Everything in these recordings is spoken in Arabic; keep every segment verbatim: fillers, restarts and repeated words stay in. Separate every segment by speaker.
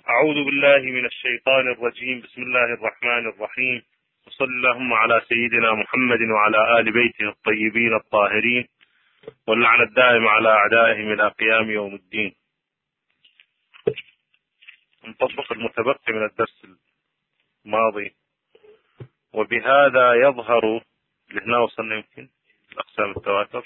Speaker 1: أعوذ بالله من الشيطان الرجيم. بسم الله الرحمن الرحيم، وصلى اللهم على سيدنا محمد وعلى آل بيته الطيبين الطاهرين، واللعنة الدائمة على أعدائهم إلى قيام يوم الدين. نطبق المتبقي من الدرس الماضي، وبهذا يظهر لهنا وصلنا يمكن الأقسام التواتر.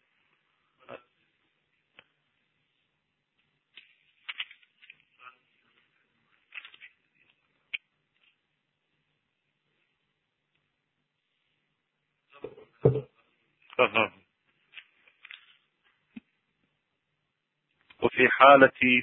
Speaker 1: وفي حالة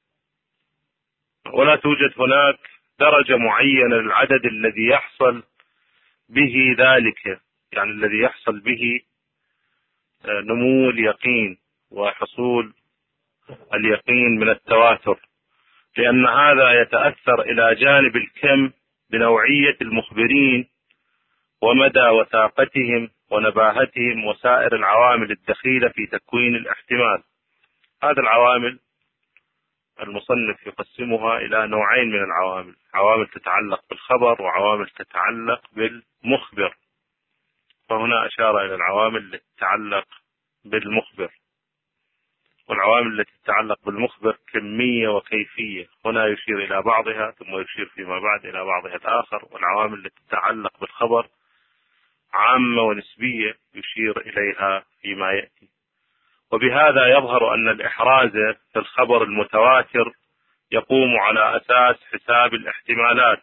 Speaker 1: ولا توجد هناك درجة معينة للعدد الذي يحصل به ذلك، يعني الذي يحصل به نمو اليقين وحصول اليقين من التواتر، لأن هذا يتأثر إلى جانب الكم بنوعية المخبرين ومدى وثاقتهم ونباهتهم وسائر العوامل الدخيلة في تكوين الاحتمال. هذه العوامل المصنف يقسمها إلى نوعين من العوامل: عوامل تتعلق بالخبر وعوامل تتعلق بالمخبر. فهنا أشار إلى العوامل التي تتعلق بالمخبر، والعوامل التي تتعلق بالمخبر كمية وكيفية، هنا يشير إلى بعضها ثم يشير فيما بعد إلى بعضها الآخر. والعوامل التي تتعلق بالخبر عامة ونسبية يشير إليها فيما يأتي. وبهذا يظهر أن الإحراز في الخبر المتواتر يقوم على أساس حساب الاحتمالات،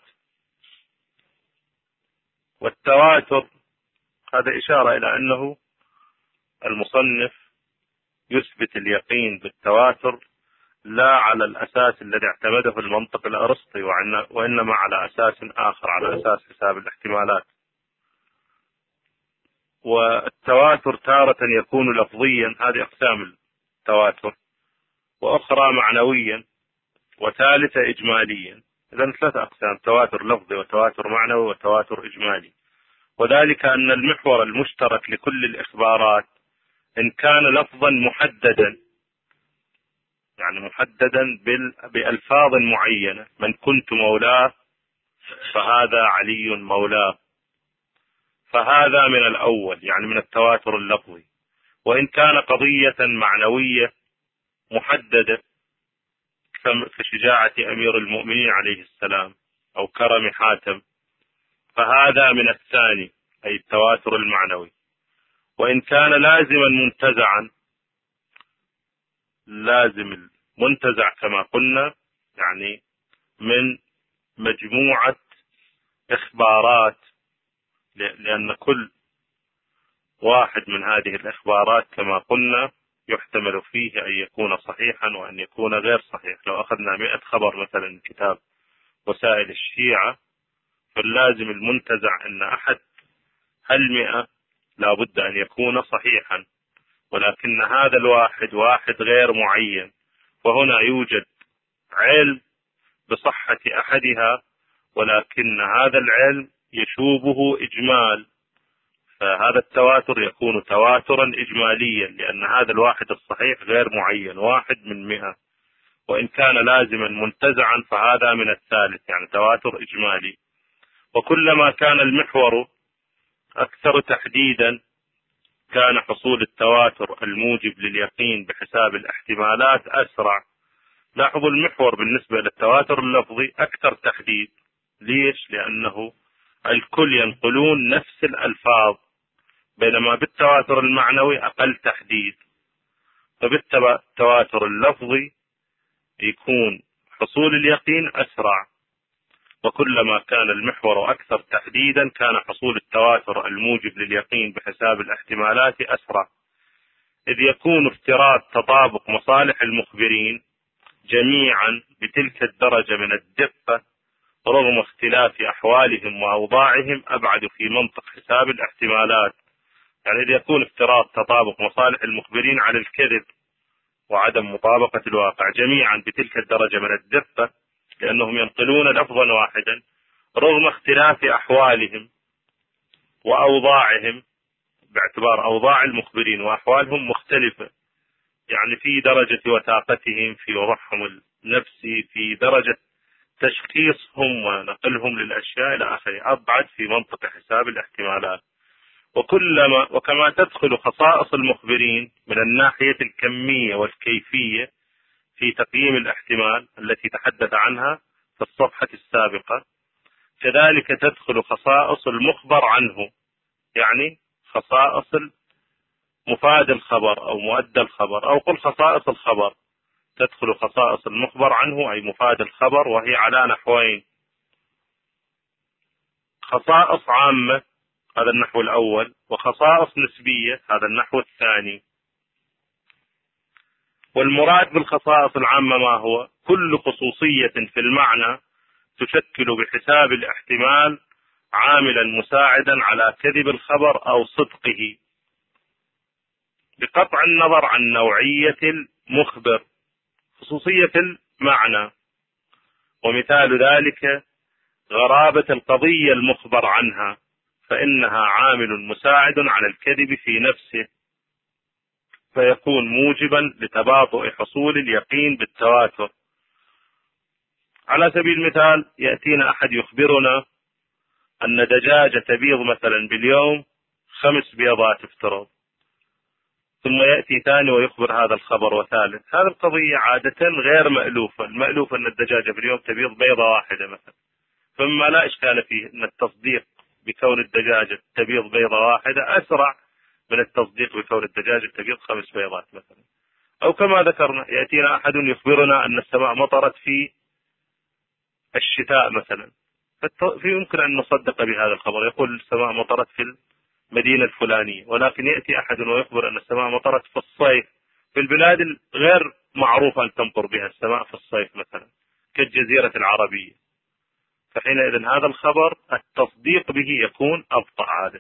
Speaker 1: والتواتر هذا إشارة إلى أنه المصنف يثبت اليقين بالتواتر لا على الأساس الذي اعتمده المنطق الأرسطي، وإنما على أساس آخر، على أساس حساب الاحتمالات. والتواتر تارة يكون لفظيا، هذه أقسام التواتر، وأخرى معنويا، وثالثة إجماليا. إذن ثلاثة أقسام: تواتر لفظي وتواتر معنوي وتواتر إجمالي. وذلك أن المحور المشترك لكل الإخبارات إن كان لفظا محددا، يعني محددا بألفاظ معينة: من كنت مولاه فهذا علي مولاه، فهذا من الأول، يعني من التواتر اللفظي. وإن كان قضية معنوية محددة كشجاعة أمير المؤمنين عليه السلام أو كرم حاتم، فهذا من الثاني، أي التواتر المعنوي. وإن كان لازما منتزعا، لازم المنتزع كما قلنا يعني من مجموعة إخبارات، لأن كل واحد من هذه الإخبارات كما قلنا يحتمل فيه أن يكون صحيحا وأن يكون غير صحيح. لو أخذنا مئة خبر مثلا من كتاب وسائل الشيعة، فاللازم المنتزع أن أحد هالمئة لا بد أن يكون صحيحا، ولكن هذا الواحد واحد غير معين، وهنا يوجد علم بصحة أحدها، ولكن هذا العلم يشوبه إجمال، فهذا التواتر يكون تواترا إجماليا، لأن هذا الواحد الصحيح غير معين، واحد من مئة. وإن كان لازما منتزعا فهذا من الثالث، يعني تواتر إجمالي. وكلما كان المحور أكثر تحديدا كان حصول التواتر الموجب لليقين بحساب الاحتمالات أسرع. لاحظوا المحور بالنسبة للتواتر اللفظي أكثر تحديد. ليش؟ لأنه الكل ينقلون نفس الألفاظ، بينما بالتواتر المعنوي أقل تحديد. فبالتواتر اللفظي يكون حصول اليقين أسرع، وكلما كان المحور أكثر تحديدا كان حصول التواتر الموجب لليقين بحساب الاحتمالات أسرع، إذ يكون افتراض تطابق مصالح المخبرين جميعا بتلك الدرجة من الدقة رغم اختلاف أحوالهم وأوضاعهم أبعد في منطق حساب الاحتمالات. يعني إذ يكون افتراض تطابق مصالح المخبرين على الكذب وعدم مطابقة الواقع جميعا بتلك الدرجة من الدقة، لأنهم ينقلون لفظا واحدا رغم اختلاف أحوالهم وأوضاعهم، باعتبار أوضاع المخبرين وأحوالهم مختلفة، يعني في درجة وثاقتهم، في وضعهم النفسي، في درجة تشخيصهم ونقلهم للأشياء إلى آخره، أبعد في منطق حساب الاحتمالات. وكلما وكما تدخل خصائص المخبرين من الناحية الكمية والكيفية في تقييم الاحتمال التي تحدث عنها في الصفحة السابقة، كذلك تدخل خصائص المخبر عنه، يعني خصائص مفاد الخبر أو مؤدى الخبر، أو قل خصائص الخبر. تدخل خصائص المخبر عنه أي مفاد الخبر، وهي على نحوين: خصائص عامة هذا النحو الأول، وخصائص نسبية هذا النحو الثاني. والمراد بالخصائص العامة ما هو؟ كل خصوصية في المعنى تشكل بحساب الاحتمال عاملا مساعدا على كذب الخبر أو صدقه، بقطع النظر عن نوعية المخبر. خصوصية المعنى، ومثال ذلك غرابة القضية المخبر عنها، فإنها عامل مساعد على الكذب في نفسه، فيكون موجبا لتباطؤ حصول اليقين بالتواتر. على سبيل المثال يأتينا أحد يخبرنا أن دجاجة تبيض مثلا باليوم خمس بيضات افترض، ثم يأتي ثاني ويخبر هذا الخبر وثالث. هذه القضية عادة غير مألوفة. المألوف أن الدجاجة باليوم تبيض بيضة واحدة مثلا، فما لا إشكال فيه أن التصديق بكون الدجاجة تبيض بيضة واحدة أسرع من التصديق بكون الدجاجة تبيض خمس بيضات مثلا. أو كما ذكرنا يأتينا أحد يخبرنا أن السماء مطرت في الشتاء مثلا، في يمكن أن نصدق بهذا الخبر، يقول السماء مطرت في المدينة الفلانية، ولكن يأتي أحد ويخبر أن السماء مطرت في الصيف في البلاد الغير معروفة أن تمطر بها السماء في الصيف مثلا كالجزيرة العربية. فحينئذ هذا الخبر التصديق به يكون أبطأ عادة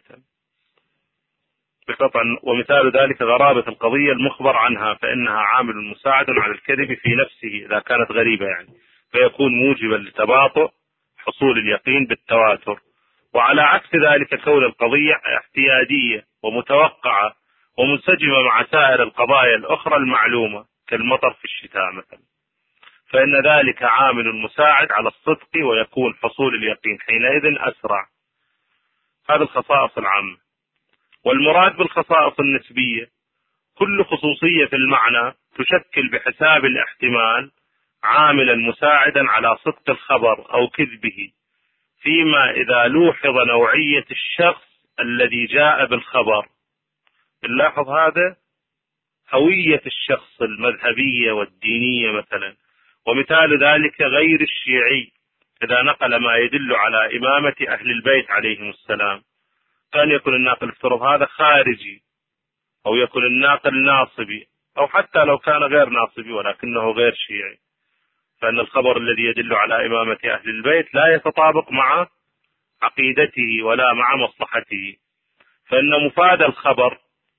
Speaker 1: بقطع. ومثال ذلك غرابة القضية المخبر عنها، فإنها عامل مساعد على الكذب في نفسه إذا كانت غريبة يعني، فيكون موجبا لتباطؤ حصول اليقين بالتواتر. وعلى عكس ذلك كون القضية اعتيادية ومتوقعة ومنسجمة مع سائر القضايا الأخرى المعلومة كالمطر في الشتاء مثلا، فإن ذلك عامل مساعد على الصدق، ويكون حصول اليقين حينئذ أسرع. هذه الخصائص العامة. والمراد بالخصائص النسبية كل خصوصية في المعنى تشكل بحساب الاحتمال عاملا مساعدا على صدق الخبر أو كذبه، فيما إذا لوحظ نوعية الشخص الذي جاء بالخبر. نلاحظ هذا هوية الشخص المذهبية والدينية مثلا. ومثال ذلك غير الشيعي إذا نقل ما يدل على إمامة أهل البيت عليهم السلام، كان يكون الناقل افترض هذا خارجي، أو يكون الناقل ناصبي، أو حتى لو كان غير ناصبي ولكنه غير شيعي، فإن الخبر الذي يدل على إمامة أهل البيت لا يتطابق مع عقيدته ولا مع مصلحته. فإن مفاد الخبر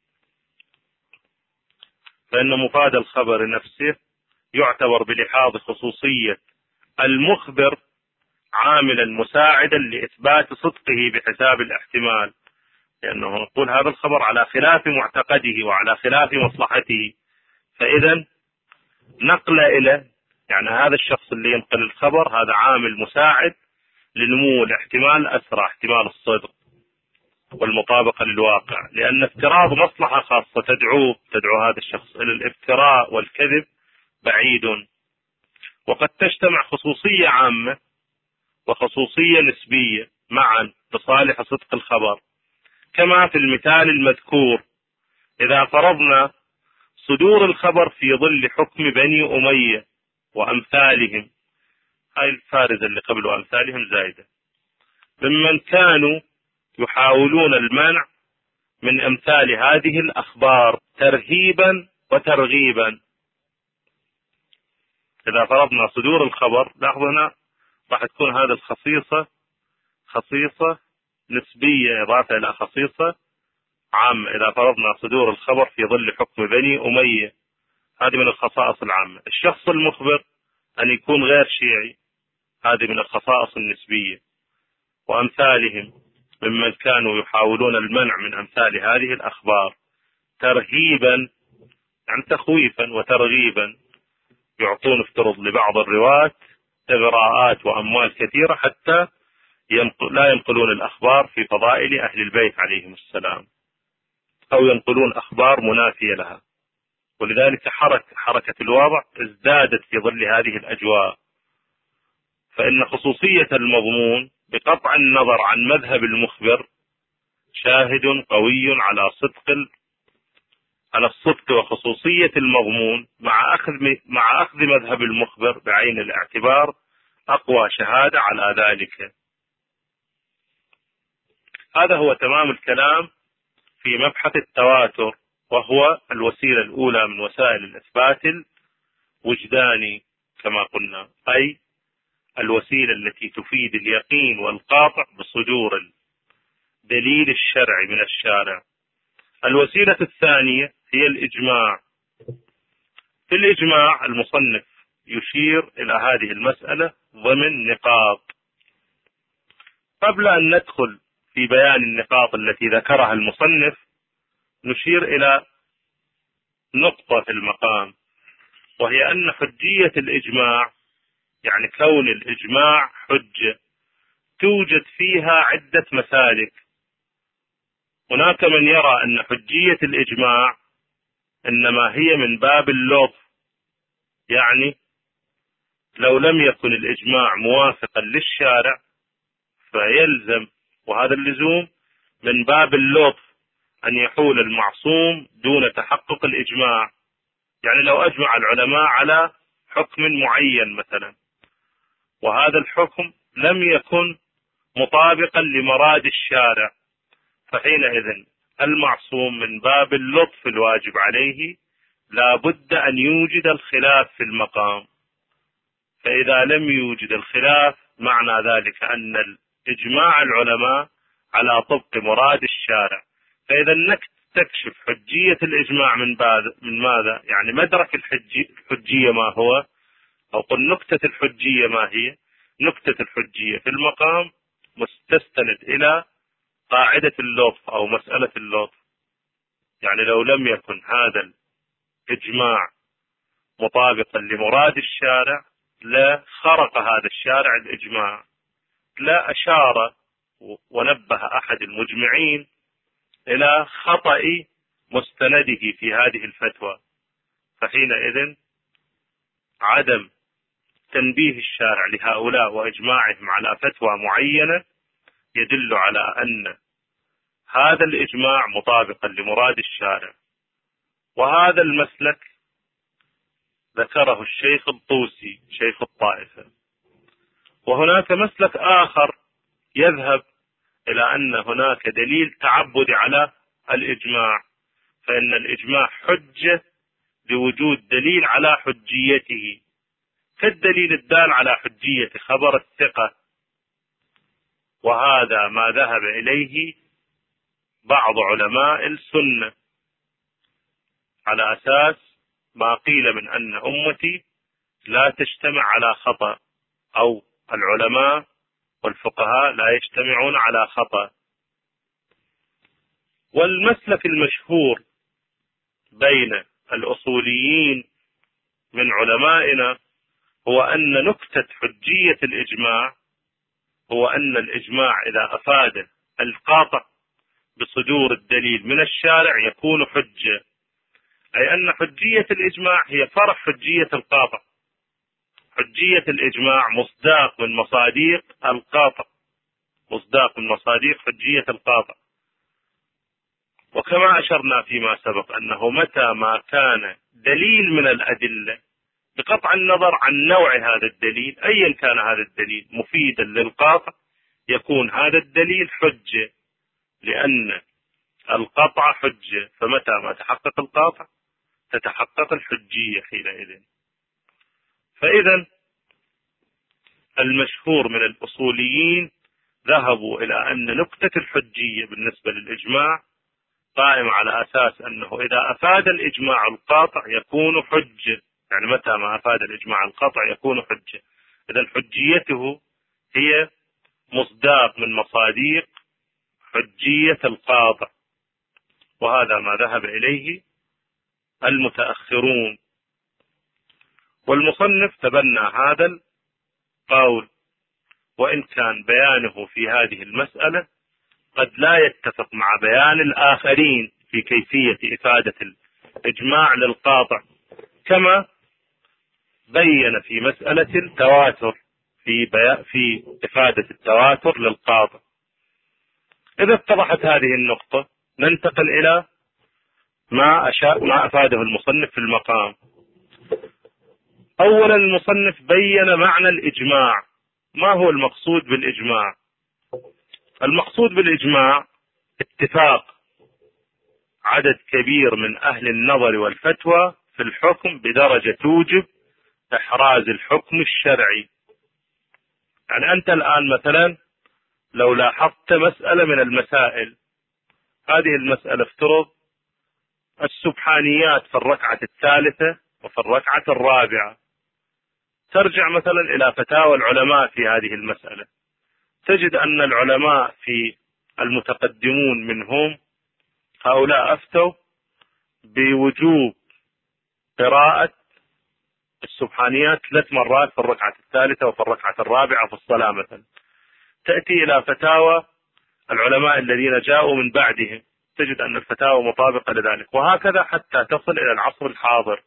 Speaker 1: فإن مفاد الخبر نفسه يعتبر بلحاظ خصوصية المخبر عاملا مساعدا لإثبات صدقه بحساب الاحتمال، لأنه نقول هذا الخبر على خلاف معتقده وعلى خلاف مصلحته. فإذا نقل إلى يعني هذا الشخص اللي ينقل الخبر هذا عامل مساعد لنمو الاحتمال أسرع، احتمال الصدق والمطابقة للواقع، لأن افتراض مصلحة خاصة تدعو تدعو هذا الشخص إلى الافتراء والكذب بعيد. وقد تجتمع خصوصية عامة وخصوصية نسبية معا لصالح صدق الخبر، كما في المثال المذكور إذا فرضنا صدور الخبر في ظل حكم بني أمية وأمثالهم، هاي الفارزة اللي قبل وأمثالهم زايدة، ممن كانوا يحاولون المنع من أمثال هذه الأخبار ترهيبا وترغيبا. إذا فرضنا صدور الخبر لاحظنا راح تكون هذه الخصيصة خصيصة نسبية إضافة إلى خصيصة عامة. إذا فرضنا صدور الخبر في ظل حكم بني أمية، هذه من الخصائص العامة. الشخص المخبر أن يكون غير شيعي، هذه من الخصائص النسبية. وأمثالهم ممن كانوا يحاولون المنع من أمثال هذه الأخبار ترهيبا يعني تخويفا وترغيبا، يعطون افترض لبعض الرواة إغراءات وأموال كثيرة حتى ينقل لا ينقلون الأخبار في فضائل أهل البيت عليهم السلام، أو ينقلون أخبار منافية لها. ولذلك حركة, حركة الوضع ازدادت في ظل هذه الأجواء. فإن خصوصية المضمون بقطع النظر عن مذهب المخبر شاهد قوي على صدق على الصدق وخصوصية المضمون، مع أخذ مع أخذ مذهب المخبر بعين الاعتبار أقوى شهادة على ذلك. هذا هو تمام الكلام في مبحث التواتر، وهو الوسيلة الأولى من وسائل الإثبات الوجداني كما قلنا، أي الوسيلة التي تفيد اليقين والقاطع بصدور الدليل الشرعي من الشارع. الوسيلة الثانية هي الإجماع. في الإجماع المصنف يشير إلى هذه المسألة ضمن نقاط. قبل أن ندخل في بيان النقاط التي ذكرها المصنف نشير إلى نقطة في المقام، وهي أن حجية الإجماع، يعني كون الإجماع حجة، توجد فيها عدة مسالك. هناك من يرى أن حجية الإجماع إنما هي من باب اللطف، يعني لو لم يكن الإجماع موافقا للشارع فيلزم، وهذا اللزوم من باب اللطف، أن يحول المعصوم دون تحقق الإجماع. يعني لو أجمع العلماء على حكم معين مثلا، وهذا الحكم لم يكن مطابقا لمراد الشارع، فحينئذ المعصوم من باب اللطف الواجب عليه لا بد أن يوجد الخلاف في المقام. فإذا لم يوجد الخلاف معنى ذلك أن إجماع العلماء على طبق مراد الشارع. فإذا أنك تكشف حجية الإجماع من من ماذا؟ يعني مدرك الحجية ما هو، أو قل نكتة الحجية ما هي؟ نكتة الحجية في المقام مستند إلى قاعدة اللطف أو مسألة اللطف. يعني لو لم يكن هذا الإجماع مطابقا لمراد الشارع لا خرق هذا الشارع الإجماع، لا أشار ونبه أحد المجمعين إلى خطأ مستنده في هذه الفتوى، فحينئذ عدم تنبيه الشارع لهؤلاء وإجماعهم على فتوى معينة يدل على أن هذا الإجماع مطابقا لمراد الشارع. وهذا المسلك ذكره الشيخ الطوسي شيخ الطائفة. وهناك مسلك آخر يذهب إلى أن هناك دليل تعبد على الإجماع، فإن الإجماع حجة لوجود دليل على حجيته، كالدليل الدال على حجية خبر الثقة. وهذا ما ذهب إليه بعض علماء السنة على أساس ما قيل من أن أمتي لا تجتمع على خطأ، أو العلماء والفقهاء لا يجتمعون على خطأ. والمسلك المشهور بين الأصوليين من علمائنا هو أن نكتة حجية الإجماع هو أن الإجماع إذا أفاد القاطع بصدور الدليل من الشارع يكون حجة، أي أن حجية الإجماع هي فرع حجية القاطع. حجية الإجماع مصداق من مصاديق القاطع، مصداق من مصاديق حجية القاطع. وكما أشرنا فيما سبق أنه متى ما كان دليل من الأدلة بقطع النظر عن نوع هذا الدليل أيا كان هذا الدليل مفيدا للقاطع يكون هذا الدليل حجة، لأن القطع حجة، فمتى ما تحقق القاطع تتحقق الحجية حينئذ. فإذا المشهور من الأصوليين ذهبوا إلى أن نكتة الحجية بالنسبة للإجماع قائم على أساس أنه إذا أفاد الإجماع القاطع يكون حجة، يعني متى ما أفاد الإجماع القاطع يكون حجة. إذن حجيته هي مصداق من مصاديق حجية القاطع، وهذا ما ذهب إليه المتأخرون. والمصنف تبنى هذا قول وإن كان بيانه في هذه المسألة قد لا يتفق مع بيان الآخرين في كيفية إفادة الإجماع للقاطع، كما بين في مسألة التواتر في بي... في إفادة التواتر للقاطع. إذا اتضحت هذه النقطة ننتقل إلى ما أشاء ما أفاده المصنف في المقام. أولا المصنف بين معنى الإجماع. ما هو المقصود بالإجماع؟ المقصود بالإجماع اتفاق عدد كبير من أهل النظر والفتوى في الحكم بدرجة توجب إحراز الحكم الشرعي. يعني أنت الآن مثلا لو لاحظت مسألة من المسائل، هذه المسألة افترض السبحانيات في الركعة الثالثة وفي الركعة الرابعة، ترجع مثلا إلى فتاوى العلماء في هذه المسألة، تجد أن العلماء في المتقدمون منهم هؤلاء أفتوا بوجوب قراءة السبحانيات ثلاث مرات في الركعة الثالثة وفي الركعة الرابعة في الصلاة مثلا. تأتي إلى فتاوى العلماء الذين جاءوا من بعدهم، تجد أن الفتاوى مطابقة لذلك، وهكذا حتى تصل إلى العصر الحاضر.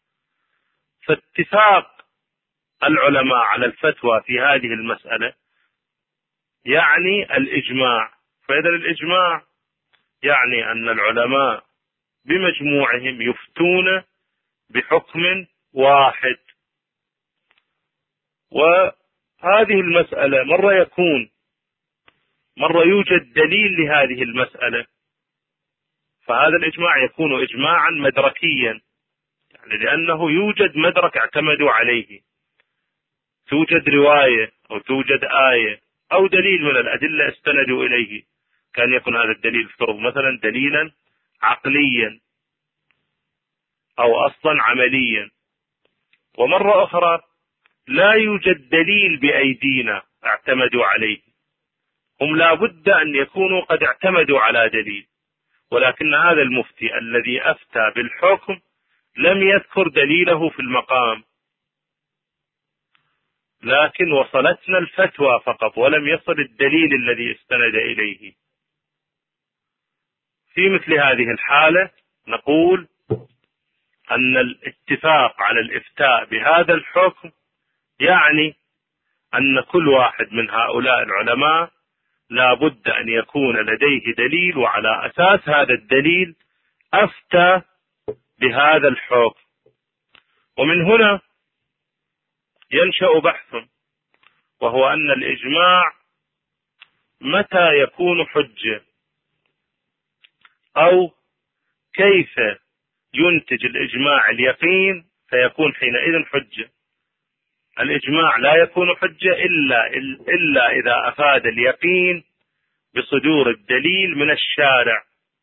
Speaker 1: فاتفاق العلماء على الفتوى في هذه المسألة يعني الإجماع. فإذا الإجماع يعني أن العلماء بمجموعهم يفتون بحكم واحد. وهذه المسألة مرة يكون مرة يوجد دليل لهذه المسألة، فهذا الإجماع يكون إجماعا مدركيا، يعني لأنه يوجد مدرك اعتمدوا عليه، توجد رواية أو توجد آية أو دليل من الأدلة استندوا إليه. كان يكون هذا الدليل افترض مثلا دليلا عقليا أو أصلا عمليا. ومرة أخرى لا يوجد دليل بأيدينا اعتمدوا عليه، هم لا بد أن يكونوا قد اعتمدوا على دليل، ولكن هذا المفتي الذي أفتى بالحكم لم يذكر دليله في المقام، لكن وصلتنا الفتوى فقط ولم يصل الدليل الذي استند إليه. في مثل هذه الحالة نقول أن الاتفاق على الإفتاء بهذا الحكم يعني أن كل واحد من هؤلاء العلماء لا بد أن يكون لديه دليل، وعلى أساس هذا الدليل أفتى بهذا الحكم. ومن هنا ينشأ بحث، وهو أن الإجماع متى يكون حجة، أو كيف ينتج الإجماع اليقين فيكون حينئذ حجة. الإجماع لا يكون حجة إلا, إلا إذا أفاد اليقين بصدور الدليل من الشارع،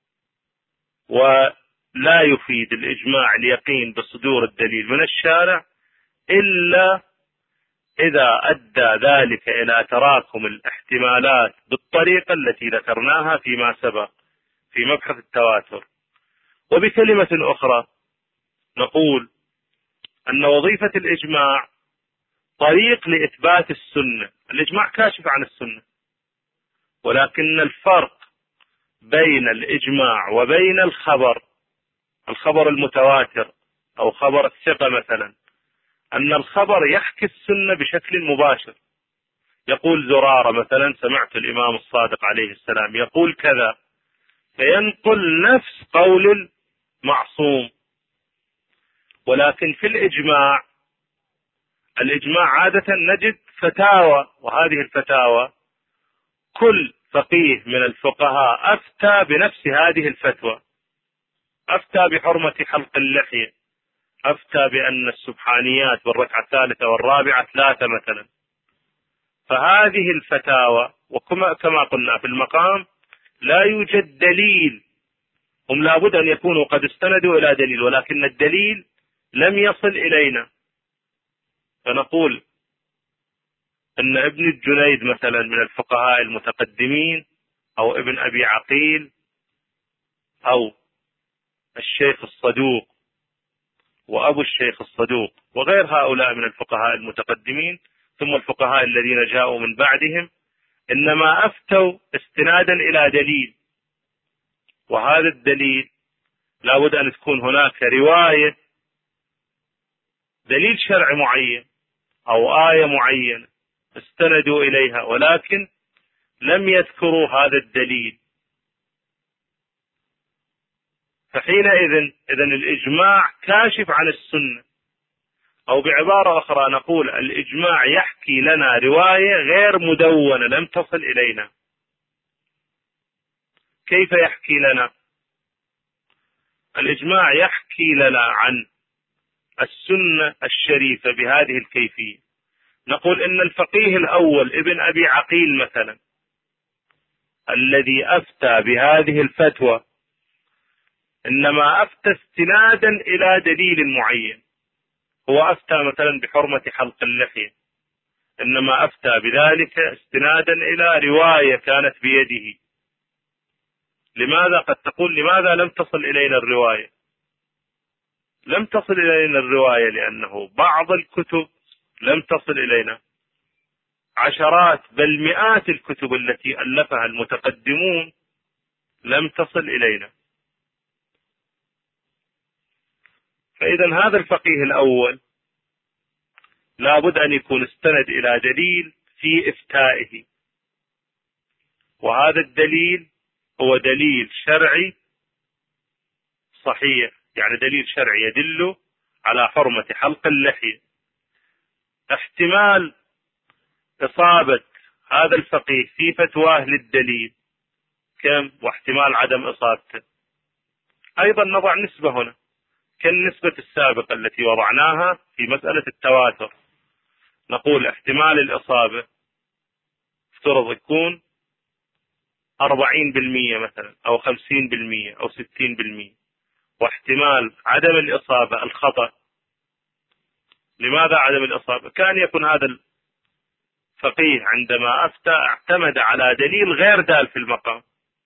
Speaker 1: ولا يفيد الإجماع اليقين بصدور الدليل من الشارع إلا إذا أدى ذلك إلى تراكم الاحتمالات بالطريقة التي ذكرناها فيما سبق في مبحث التواتر. وبكلمة أخرى نقول أن وظيفة الإجماع طريق لإثبات السنة. الإجماع كاشف عن السنة، ولكن الفرق بين الإجماع وبين الخبر الخبر المتواتر أو خبر الثقة مثلا، أن الخبر يحكي السنة بشكل مباشر. يقول زرارة مثلا سمعت الإمام الصادق عليه السلام يقول كذا، فينقل نفس قول المعصوم. ولكن في الإجماع الإجماع عادة نجد فتاوى، وهذه الفتاوى كل فقيه من الفقهاء أفتى بنفس هذه الفتوى، أفتى بحرمة حلق اللحية، أفتى بأن السبحانيات بالركعة الثالثة والرابعة ثلاثة مثلا. فهذه الفتاوى وكما كما قلنا في المقام لا يوجد دليل، هم لابد أن يكونوا قد استندوا إلى دليل، ولكن الدليل لم يصل إلينا. فنقول أن ابن الجنيد مثلا من الفقهاء المتقدمين، أو ابن أبي عقيل، أو الشيخ الصدوق وأبو الشيخ الصدوق وغير هؤلاء من الفقهاء المتقدمين ثم الفقهاء الذين جاءوا من بعدهم إنما أفتوا استنادا إلى دليل، وهذا الدليل لا بد أن تكون هناك رواية دليل شرعي معين أو آية معينة استندوا إليها، ولكن لم يذكروا هذا الدليل. فحينئذ إذن الإجماع كاشف عن السنة، أو بعبارة أخرى نقول الإجماع يحكي لنا رواية غير مدونة لم تصل إلينا. كيف يحكي لنا؟ الإجماع يحكي لنا عن السنة الشريفة بهذه الكيفية. نقول إن الفقيه الأول ابن أبي عقيل مثلا الذي أفتى بهذه الفتوى إنما أفتى استنادا إلى دليل معين. هو أفتى مثلا بحرمة حلق اللحية، إنما أفتى بذلك استنادا إلى رواية كانت بيده. لماذا؟ قد تقول لماذا لم تصل إلينا الرواية؟ لم تصل إلينا الرواية لأنه بعض الكتب لم تصل إلينا، عشرات بل مئات الكتب التي ألفها المتقدمون لم تصل إلينا. فإذا هذا الفقيه الأول لابد أن يكون استند إلى دليل في إفتائه، وهذا الدليل هو دليل شرعي صحيح، يعني دليل شرعي يدل على حرمة حلق اللحية. احتمال إصابة هذا الفقيه في فتواه للدليل كم، واحتمال عدم إصابته أيضا نضع نسبة هنا كالنسبة السابقة التي وضعناها في مسألة التواتر. نقول احتمال الإصابة افترض يكون أربعين بالمئة مثلا أو خمسين بالمئة أو ستين بالمئة، واحتمال عدم الإصابة الخطأ. لماذا عدم الإصابة؟ كان يكون هذا الفقيه عندما أفتى اعتمد على دليل غير دال في المقام.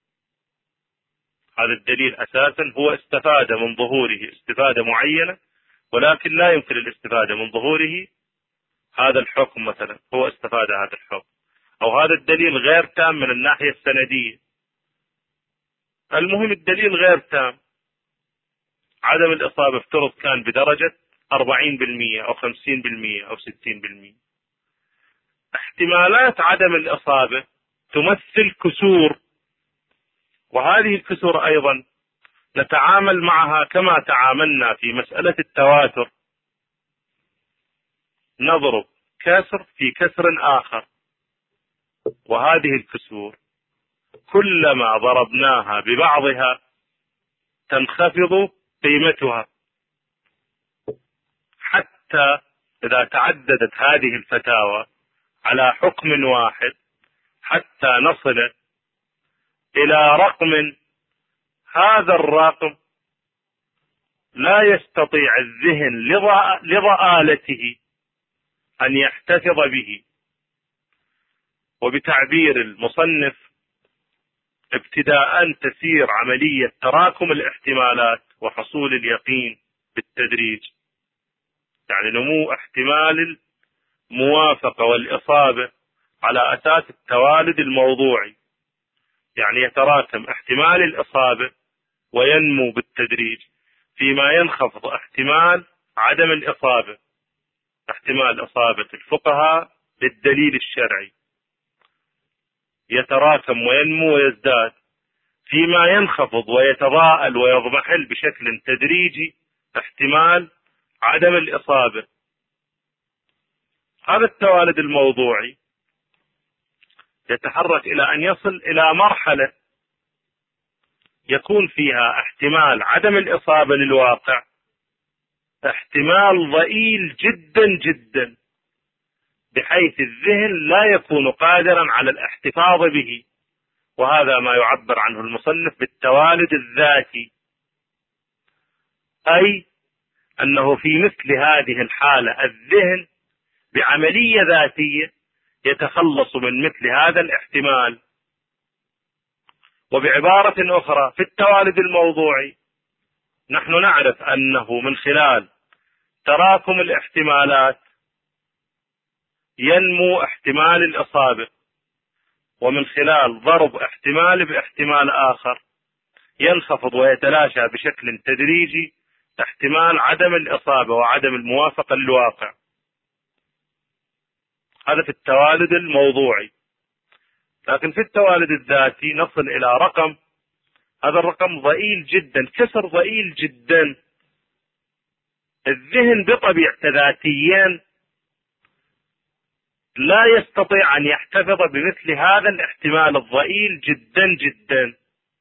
Speaker 1: هذا الدليل أساسا هو استفاد من ظهوره استفادة معينة، ولكن لا يمكن الاستفادة من ظهوره هذا الحكم مثلا، هو استفاد هذا الحكم، أو هذا الدليل غير تام من الناحية السندية. المهم الدليل غير تام، عدم الإصابة افترض كان بدرجة أربعين بالمئة أو خمسين بالمئة أو ستين بالمئة. احتمالات عدم الإصابة تمثل كسور، وهذه الكسور أيضا نتعامل معها كما تعاملنا في مسألة التواتر، نضرب كسر في كسر آخر، وهذه الكسور كلما ضربناها ببعضها تنخفض قيمتها، حتى إذا تعددت هذه الفتاوى على حكم واحد حتى نصل إلى رقم، هذا الرقم لا يستطيع الذهن لضآلته أن يحتفظ به. وبتعبير المصنف ابتداء تسير عملية تراكم الاحتمالات وحصول اليقين بالتدريج، يعني نمو احتمال الموافقة والإصابة على أساس التوالد الموضوعي، يعني يتراكم احتمال الإصابة وينمو بالتدريج فيما ينخفض احتمال عدم الإصابة، احتمال إصابة الفقهاء للدليل الشرعي يتراكم وينمو ويزداد فيما ينخفض ويتضاءل ويضمحل بشكل تدريجي احتمال عدم الإصابة. هذا التوالد الموضوعي يتحرك إلى أن يصل إلى مرحلة يكون فيها احتمال عدم الإصابة للواقع احتمال ضئيل جدا جدا، بحيث الذهن لا يكون قادرا على الاحتفاظ به، وهذا ما يعبر عنه المصنف بالتوالد الذاتي، أي أنه في مثل هذه الحالة الذهن بعملية ذاتية يتخلص من مثل هذا الاحتمال. وبعبارة أخرى في التوالد الموضوعي نحن نعرف أنه من خلال تراكم الاحتمالات ينمو احتمال الإصابة، ومن خلال ضرب احتمال باحتمال آخر ينخفض ويتلاشى بشكل تدريجي احتمال عدم الإصابة وعدم الموافقة للواقع. هذا في التوالد الموضوعي. لكن في التوالد الذاتي نصل إلى رقم، هذا الرقم ضئيل جدا، كسر ضئيل جدا. الذهن بطبيعته ذاتيا لا يستطيع أن يحتفظ بمثل هذا الاحتمال الضئيل جدا جدا،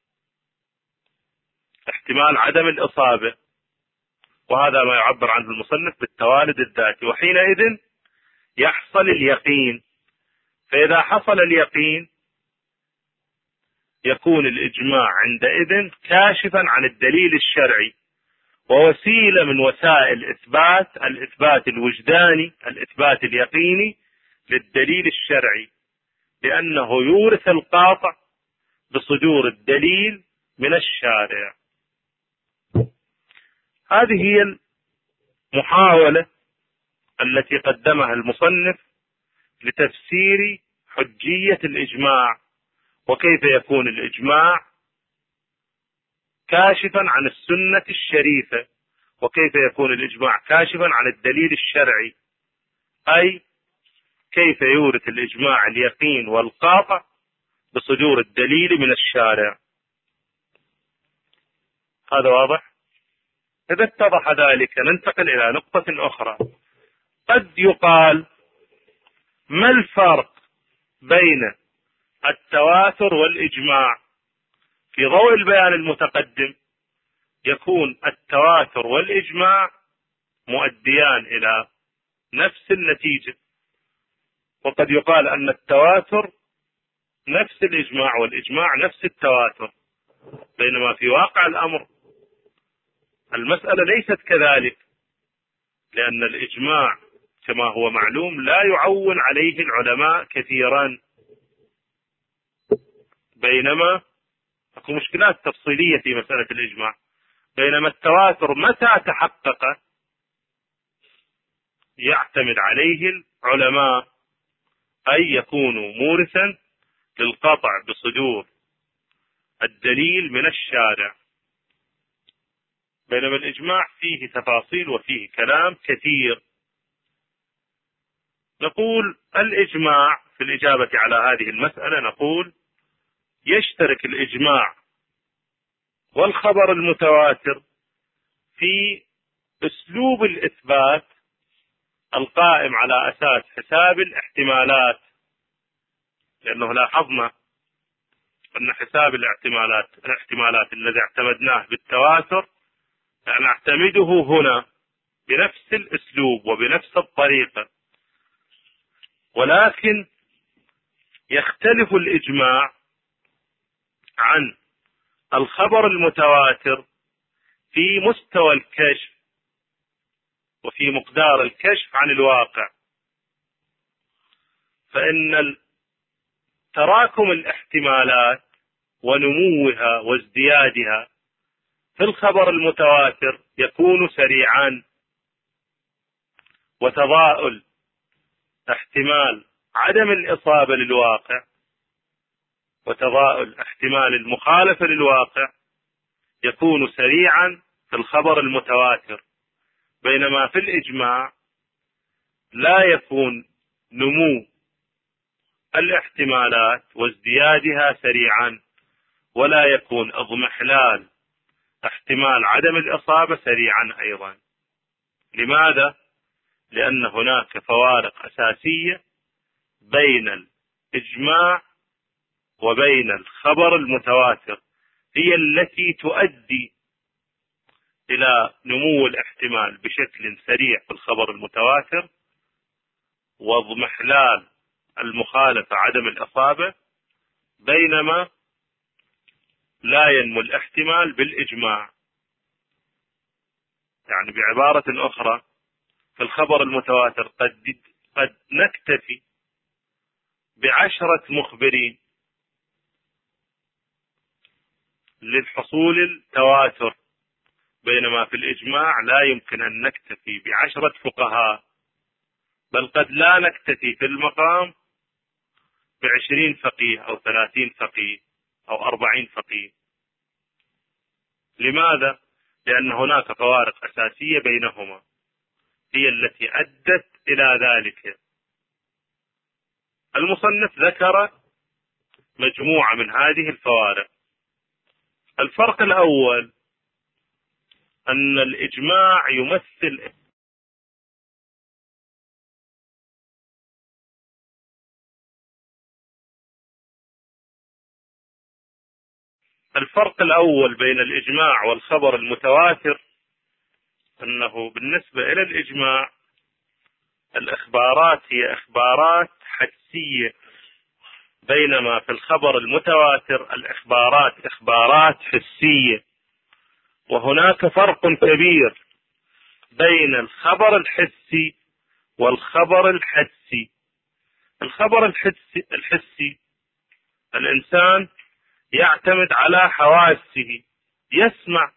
Speaker 1: احتمال عدم الإصابة، وهذا ما يعبر عنه المصنف بالتوالد الذاتي. وحينئذ يحصل اليقين. فإذا حصل اليقين يكون الإجماع عندئذ كاشفا عن الدليل الشرعي، ووسيلة من وسائل إثبات الإثبات الوجداني، الإثبات اليقيني للدليل الشرعي، لأنه يورث القاطع بصدور الدليل من الشارع. هذه هي المحاولة التي قدمها المصنف لتفسير حجية الإجماع، وكيف يكون الإجماع كاشفا عن السنة الشريفة، وكيف يكون الإجماع كاشفا عن الدليل الشرعي، أي كيف يورث الإجماع اليقين والقاطع بصدور الدليل من الشارع. هذا واضح؟ إذا اتضح ذلك ننتقل إلى نقطة أخرى. قد يقال ما الفرق بين التواتر والإجماع؟ في ضوء البيان المتقدم يكون التواتر والإجماع مؤديان إلى نفس النتيجة، وقد يقال أن التواتر نفس الإجماع والإجماع نفس التواتر، بينما في واقع الأمر المسألة ليست كذلك، لأن الإجماع كما هو معلوم لا يعول عليه العلماء كثيرا، بينما أكو مشكلات تفصيلية في مسألة الإجماع. بينما التواتر متى تحقق يعتمد عليه العلماء، أي يكون مورثا للقطع بصدور الدليل من الشارع. بينما الإجماع فيه تفاصيل وفيه كلام كثير. نقول الإجماع في الإجابة على هذه المسألة، نقول يشترك الإجماع والخبر المتواتر في أسلوب الإثبات القائم على أساس حساب الاحتمالات، لأنه لاحظنا أن حساب الاحتمالات الاحتمالات الذي اعتمدناه بالتواتر نعتمده هنا بنفس الأسلوب وبنفس الطريقة، ولكن يختلف الإجماع عن الخبر المتواتر في مستوى الكشف وفي مقدار الكشف عن الواقع. فإن تراكم الاحتمالات ونموها وازديادها في الخبر المتواتر يكون سريعا، وتضاؤل احتمال عدم الإصابة للواقع وتضاؤل احتمال المخالفة للواقع يكون سريعا في الخبر المتواتر، بينما في الإجماع لا يكون نمو الاحتمالات وازديادها سريعا، ولا يكون اضمحلال احتمال عدم الإصابة سريعا أيضا. لماذا؟ لأن هناك فوارق أساسية بين الإجماع وبين الخبر المتواتر هي التي تؤدي إلى نمو الاحتمال بشكل سريع في الخبر المتواتر، واضمحلال المخالفة عدم الإصابة، بينما لا ينمو الاحتمال بالإجماع. يعني بعبارة أخرى، في الخبر المتواتر قد قد نكتفي بعشرة مخبرين للحصول التواتر، بينما في الإجماع لا يمكن أن نكتفي بعشرة فقهاء بل قد لا نكتفي في المقام بعشرين فقيه أو ثلاثين فقيه أو أربعين فقيه. لماذا؟ لأن هناك فوارق أساسية بينهما هي التي أدت إلى ذلك. المصنف ذكر مجموعة من هذه الفوارق. الفرق الأول أن الإجماع يمثل الفرق الأول بين الإجماع والخبر المتواتر أنه بالنسبة إلى الإجماع الإخبارات هي إخبارات حدسية، بينما في الخبر المتواتر الإخبارات إخبارات حسية. وهناك فرق كبير بين الخبر الحسي والخبر الحدسي. الخبر الحسي, الحسي الإنسان يعتمد على حواسه، يسمع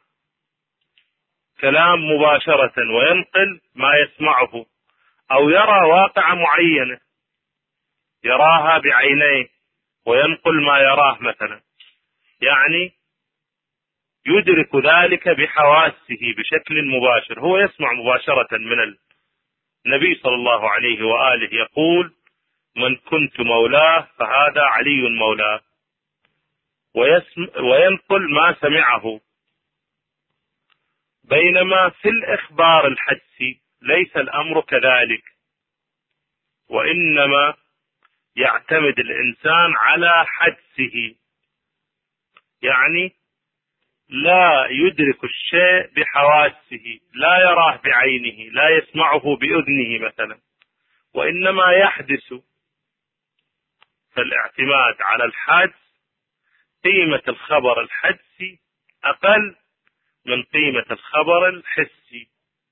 Speaker 1: كلام مباشرة وينقل ما يسمعه، أو يرى واقعة معينة يراها بعينيه وينقل ما يراه مثلا، يعني يدرك ذلك بحواسه بشكل مباشر. هو يسمع مباشرة من النبي صلى الله عليه وآله يقول: من كنت مولاه فهذا علي مولاه، وينقل ما سمعه. بينما في الإخبار الحدسي ليس الأمر كذلك، وإنما يعتمد الإنسان على حدسه، يعني لا يدرك الشيء بحواسه، لا يراه بعينه، لا يسمعه بأذنه مثلا، وإنما يحدث. فالاعتماد على الحدس قيمة الخبر الحدسي أقل من قيمة الخبر الحسي،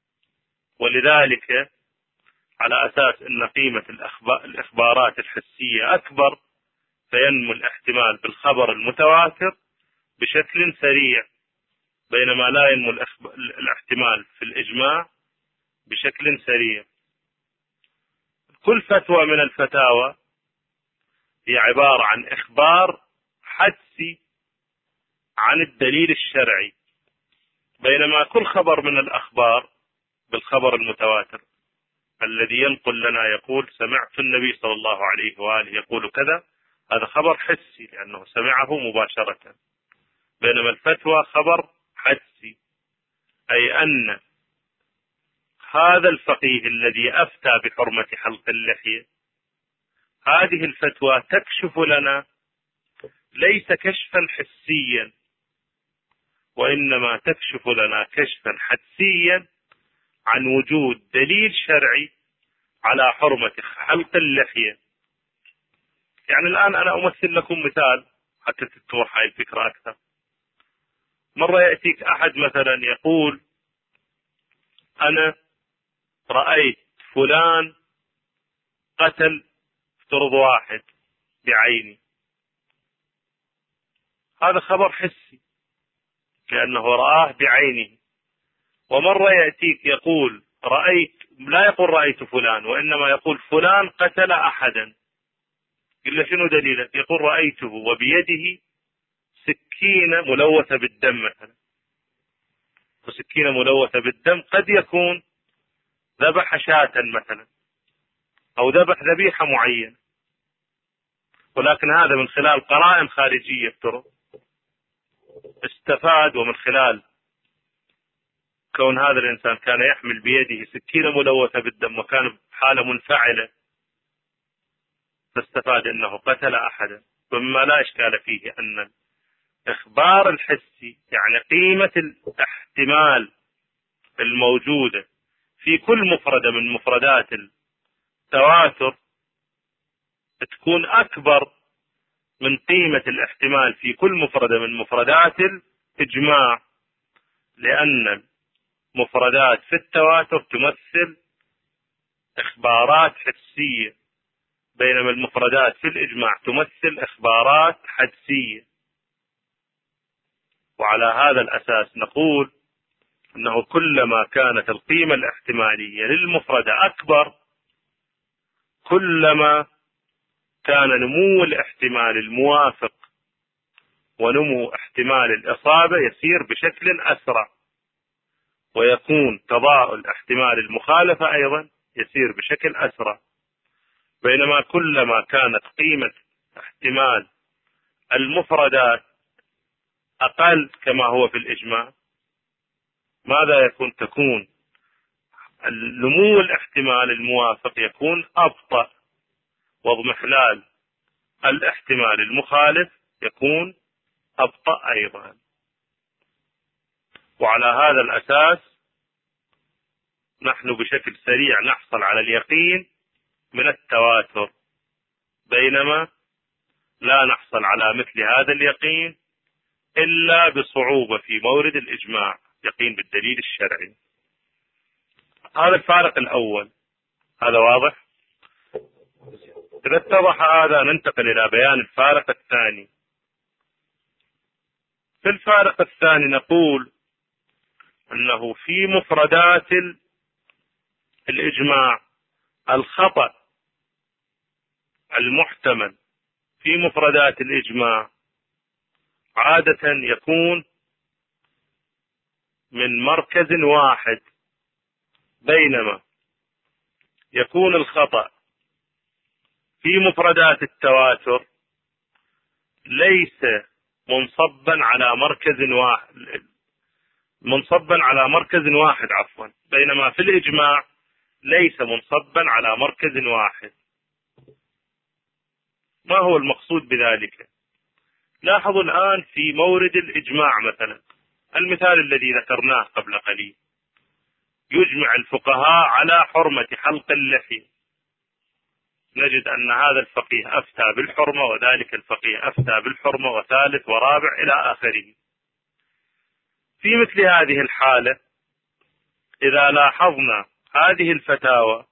Speaker 1: ولذلك على أساس أن قيمة الإخبارات الحسية أكبر فينمو الاحتمال بالخبر المتواتر بشكل سريع، بينما لا ينمو الاحتمال في الإجماع بشكل سريع. كل فتوى من الفتاوى هي عبارة عن إخبار حدسي عن الدليل الشرعي، بينما كل خبر من الأخبار بالخبر المتواتر الذي ينقل لنا يقول: سمعت النبي صلى الله عليه وآله يقول كذا، هذا خبر حسي لأنه سمعه مباشرة. بينما الفتوى خبر حدسي، أي أن هذا الفقيه الذي أفتى بحرمة حلق اللحية، هذه الفتوى تكشف لنا ليس كشفا حسيا، وإنما تكشف لنا كشفا حدسيا عن وجود دليل شرعي على حرمة حلق اللحية. يعني الآن أنا أمثل لكم مثال حتى تتضح هاي الفكرة أكثر. مرة يأتيك أحد مثلا يقول: أنا رأيت فلان قتل افترض واحد بعيني. هذا خبر حسي لأنه رآه بعينه. ومرة يأتيك يقول: رأيت، لا يقول رأيت فلان، وإنما يقول فلان قتل أحدا. قل له: شنو دليلك؟ يقول: رأيته وبيده سكينة ملوثة بالدم مثلا. وسكينة ملوثة بالدم قد يكون ذبح شاة مثلا، أو ذبح ذبيحة معينة، ولكن هذا من خلال قرائن خارجية افترض استفاد، ومن خلال كون هذا الإنسان كان يحمل بيده سكينة ملوثة بالدم وكان بحالة منفعلة، فاستفاد أنه قتل أحدا. ومما لا إشكال فيه أن الإخبار الحسي يعني قيمة الاحتمال الموجودة في كل مفردة من مفردات التواتر تكون أكبر من قيمة الاحتمال في كل مفردة من مفردات الإجماع، لأن المفردات في التواتر تمثل إخبارات حسية، بينما المفردات في الإجماع تمثل إخبارات حدسية. وعلى هذا الأساس نقول أنه كلما كانت القيمة الاحتمالية للمفردة أكبر، كلما كان نمو الاحتمال الموافق ونمو احتمال الإصابة يسير بشكل أسرع، ويكون تضاؤل احتمال المخالفة أيضا يسير بشكل أسرع. بينما كلما كانت قيمة احتمال المفردات أقل كما هو في الإجماع، ماذا يكون؟ تكون النمو الاحتمال الموافق يكون أبطأ، واضمحلال الاحتمال المخالف يكون أبطأ أيضا. وعلى هذا الأساس نحن بشكل سريع نحصل على اليقين من التواتر، بينما لا نحصل على مثل هذا اليقين إلا بصعوبة في مورد الإجماع، يقين بالدليل الشرعي. هذا الفارق الأول، هذا واضح؟ إذا اتضح هذا ننتقل إلى بيان الفارق الثاني. في الفارق الثاني نقول أنه في مفردات الإجماع الخطأ المحتمل في مفردات الإجماع عادة يكون من مركز واحد، بينما يكون الخطأ في مفردات التواتر ليس منصبا على مركز واحد منصبا على مركز واحد عفوا بينما في الإجماع ليس منصبا على مركز واحد. ما هو المقصود بذلك؟ لاحظوا الآن في مورد الإجماع مثلا، المثال الذي ذكرناه قبل قليل، يجمع الفقهاء على حرمة حلق اللحية، نجد أن هذا الفقيه أفتى بالحرمة وذلك الفقيه أفتى بالحرمة وثالث ورابع إلى آخره. في مثل هذه الحالة إذا لاحظنا هذه الفتاوى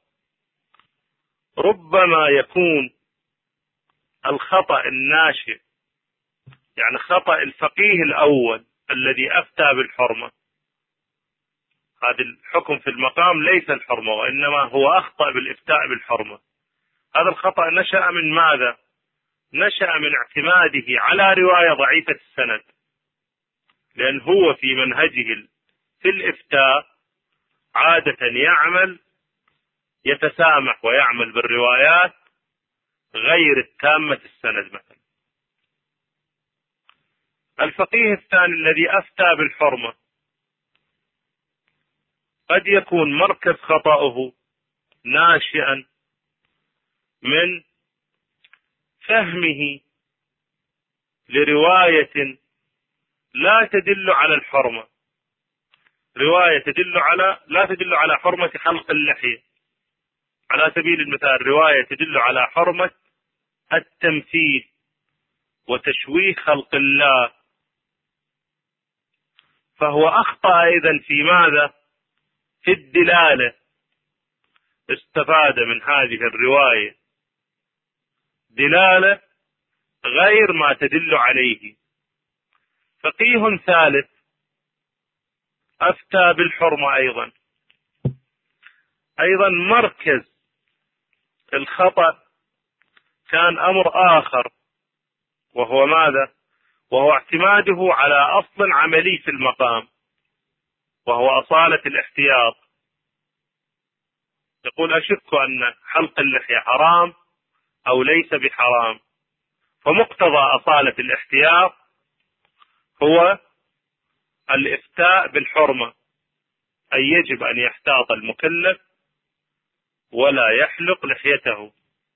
Speaker 1: ربما يكون الخطأ الناشئ، يعني خطأ الفقيه الأول الذي أفتى بالحرمة، هذا الحكم في المقام ليس الحرمة وإنما هو أخطأ بالإفتاء بالحرمة. هذا الخطأ نشأ من ماذا؟ نشأ من اعتماده على رواية ضعيفة السند، لأن هو في منهجه في الإفتاء عادة يعمل يتسامح ويعمل بالروايات غير التامة السند. مثلا الفقيه الثاني الذي أفتى بالحرمة قد يكون مركز خطأه ناشئا من فهمه لرواية لا تدل على الحرمة، رواية تدل على لا تدل على حرمة حلق اللحية، على سبيل المثال رواية تدل على حرمة التمثيل وتشويه خلق الله، فهو أخطأ أيضا في ماذا؟ في الدلالة، استفاد من هذه الرواية دلالة غير ما تدل عليه. فقيه ثالث أفتى بالحرمة أيضا أيضا مركز الخطأ كان أمر آخر، وهو ماذا؟ وهو اعتماده على أصل عملي في المقام، وهو أصالة الاحتياط. يقول أشك أن حلق اللحية حرام أو ليس بحرام، فمقتضى أصالة الاحتياط هو الإفتاء بالحرمة، أي يجب أن يحتاط المكلف ولا يحلق لحيته،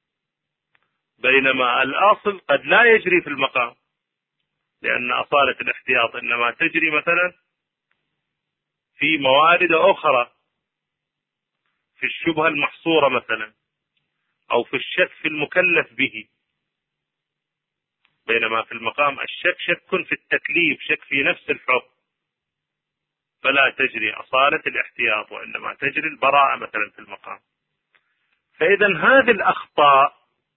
Speaker 1: بينما الأصل قد لا يجري في المقام، لأن أصالة الاحتياط إنما تجري مثلا في موارد أخرى، في الشبهة المحصورة مثلا، أو في الشك في المكلف به، بينما في المقام الشك شك في التكليف، شك في نفس الحكم، فلا تجري أصالة الاحتياط وإنما تجري البراءة مثلا في المقام. فإذا هذه الأخطاء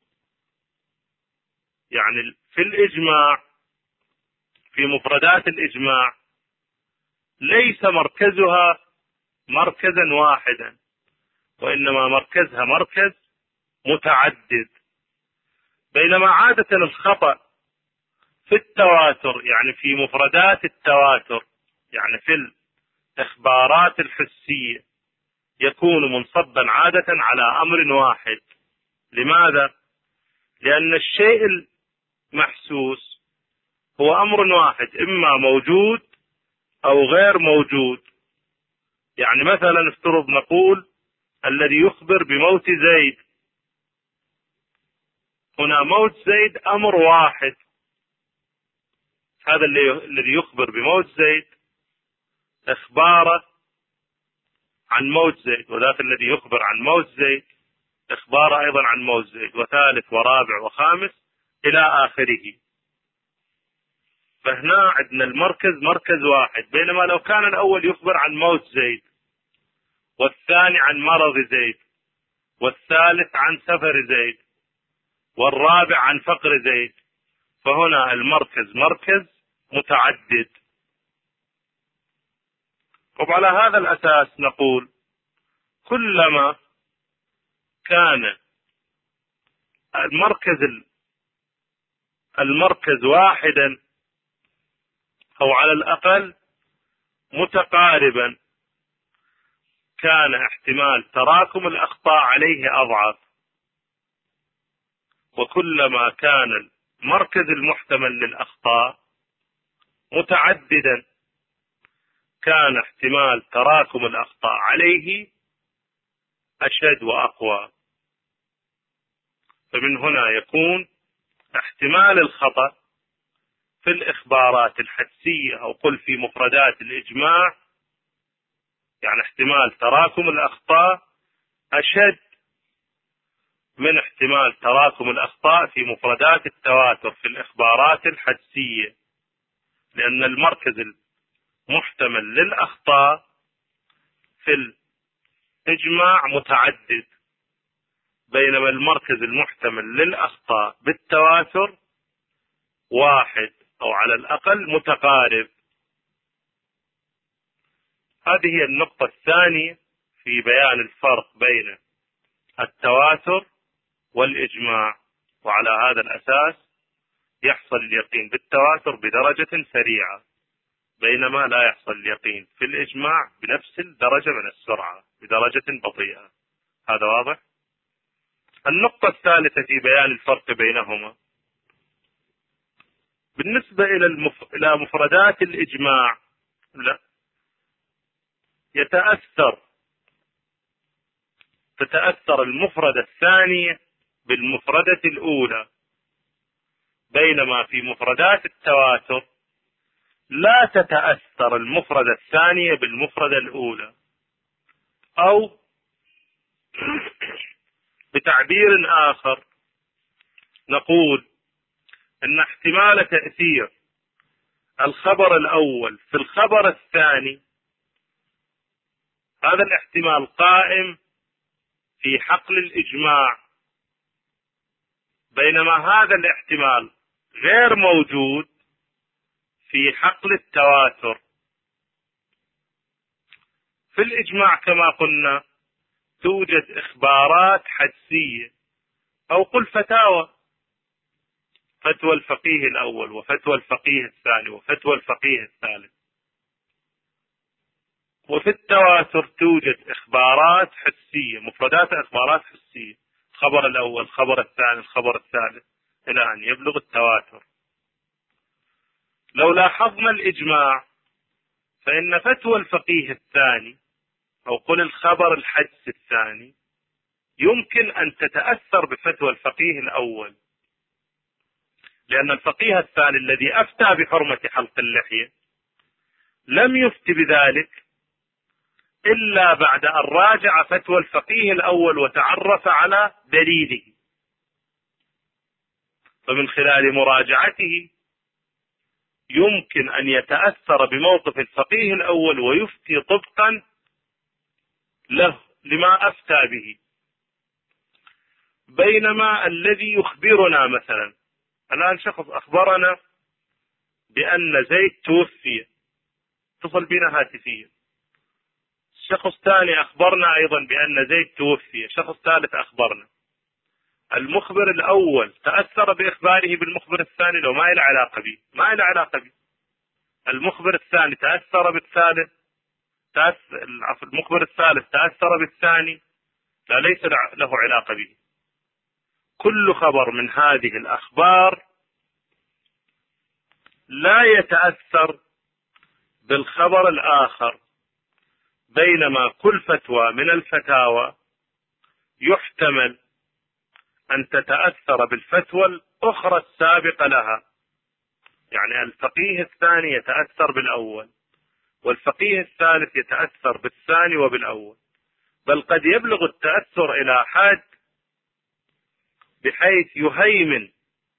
Speaker 1: يعني في الإجماع في مفردات الإجماع ليس مركزها مركزا واحدا، وإنما مركزها مركز متعدد. بينما عادة الخطأ في التواتر، يعني في مفردات التواتر، يعني في الإخبارات الحسية، يكون منصبا عادة على أمر واحد. لماذا؟ لأن الشيء المحسوس هو أمر واحد، إما موجود أو غير موجود. يعني مثلا افترض نقول الذي يخبر بموت زيد، هنا موت زيد أمر واحد، هذا الذي يخبر بموت زيد إخباره عن موت زيد، وذاك الذي يخبر عن موت زيد إخباره أيضا عن موت زيد، وثالث ورابع وخامس إلى آخره. فهنا عندنا المركز مركز واحد. بينما لو كان الأول يخبر عن موت زيد، والثاني عن مرض زيد، والثالث عن سفر زيد، والرابع عن فقر زيد، فهنا المركز مركز متعدد. وعلى هذا الأساس نقول كلما كان المركز المركز واحدا أو على الأقل متقاربا، كان احتمال تراكم الأخطاء عليه أضعف. وكلما كان المركز المحتمل للأخطاء متعددا، كان احتمال تراكم الأخطاء عليه أشد وأقوى. فمن هنا يكون احتمال الخطأ في الإخبارات الحدسية، أو قل في مفردات الإجماع، يعني احتمال تراكم الأخطاء أشد من احتمال تراكم الأخطاء في مفردات التواتر في الإخبارات الحدسية، لأن المركز المحتمل للأخطاء في الإجماع متعدد، بينما المركز المحتمل للأخطاء بالتواتر واحد أو على الأقل متقارب. هذه هي النقطة الثانية في بيان الفرق بين التواتر والإجماع. وعلى هذا الأساس يحصل اليقين بالتواتر بدرجة سريعة، بينما لا يحصل اليقين في الإجماع بنفس الدرجة من السرعة، بدرجة بطيئة. هذا واضح؟ النقطة الثالثة في بيان الفرق بينهما، بالنسبة إلى المف... إلى مفردات الإجماع، لا يتأثر تتأثر المفردة الثانية بالمفردة الأولى، بينما في مفردات التواتر لا تتأثر المفردة الثانية بالمفردة الأولى. أو بتعبير آخر نقول أن احتمال تأثير الخبر الأول في الخبر الثاني، هذا الاحتمال قائم في حقل الإجماع، بينما هذا الاحتمال غير موجود في حقل التواتر. في الإجماع كما قلنا توجد إخبارات حدسية، أو قل فتاوى، فتوى الفقيه الأول وفتوى الفقيه الثاني وفتوى الفقيه الثالث. وفي التواتر توجد إخبارات حسية، مفردات إخبارات حسية، الخبر الأول، الخبر الثاني، الخبر الثالث، إلى أن يبلغ التواتر. لو لاحظنا الإجماع فإن فتوى الفقيه الثاني، أو قل الخبر الحدس الثاني، يمكن أن تتأثر بفتوى الفقيه الأول، لأن الفقيه الثاني الذي أفتى بحرمة حلق اللحية لم يفتي بذلك إلا بعد أن راجع فتوى الفقيه الأول وتعرف على دليله، فمن خلال مراجعته يمكن أن يتأثر بموقف الفقيه الأول ويفتي طبقا له لما أفتى به. بينما الذي يخبرنا مثلا الآن شخص أخبرنا بأن زيد توفي، اتصل بنا هاتفيا، شخص ثاني أخبرنا أيضا بأن زيد توفي، شخص ثالث أخبرنا، المخبر الأول تأثر بإخباره بالمخبر الثاني لو ما له علاقة به، ما له علاقة به. المخبر الثاني تأثر بالثالث، تأثر المخبر الثالث تأثر بالثاني، لا ليس له علاقة به. كل خبر من هذه الأخبار لا يتأثر بالخبر الآخر، بينما كل فتوى من الفتاوى يحتمل أن تتأثر بالفتوى الأخرى السابقة لها. يعني الفقيه الثاني يتأثر بالأول، والفقيه الثالث يتأثر بالثاني وبالأول، بل قد يبلغ التأثر إلى حد بحيث يهيمن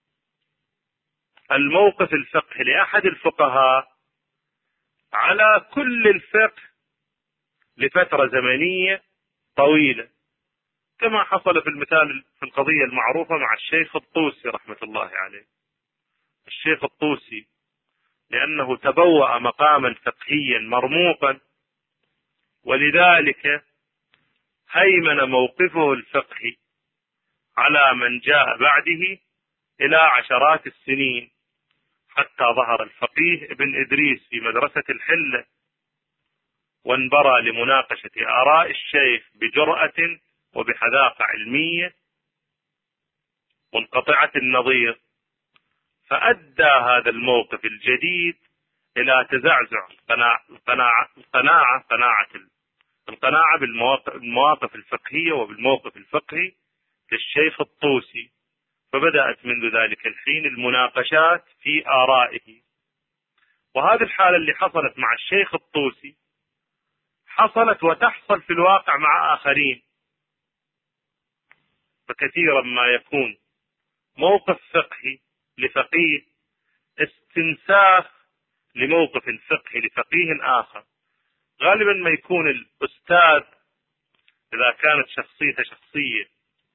Speaker 1: الموقف الفقهي لأحد الفقهاء على كل الفقه لفترة زمنية طويلة، كما حصل في المثال في القضية المعروفة مع الشيخ الطوسي رحمة الله عليه. الشيخ الطوسي لأنه تبوأ مقاما فقهيا مرموقا، ولذلك هيمن موقفه الفقهي على من جاء بعده إلى عشرات السنين، حتى ظهر الفقيه ابن إدريس في مدرسة الحلة وانبرى لمناقشة آراء الشيخ بجرأة وبحذاقة علمية منقطعة النظير، فأدى هذا الموقف الجديد إلى تزعزع القناعة القناعة القناعة قناعة القناعة بالمواقف الفقهية وبالموقف الفقهي للشيخ الطوسي، فبدأت منذ ذلك الحين المناقشات في آرائه. وهذه الحالة اللي حصلت مع الشيخ الطوسي حصلت وتحصل في الواقع مع آخرين. فكثيرا ما يكون موقف فقهي لفقيه استنساخ لموقف فقهي لفقيه آخر. غالبا ما يكون الأستاذ إذا كانت شخصيته شخصية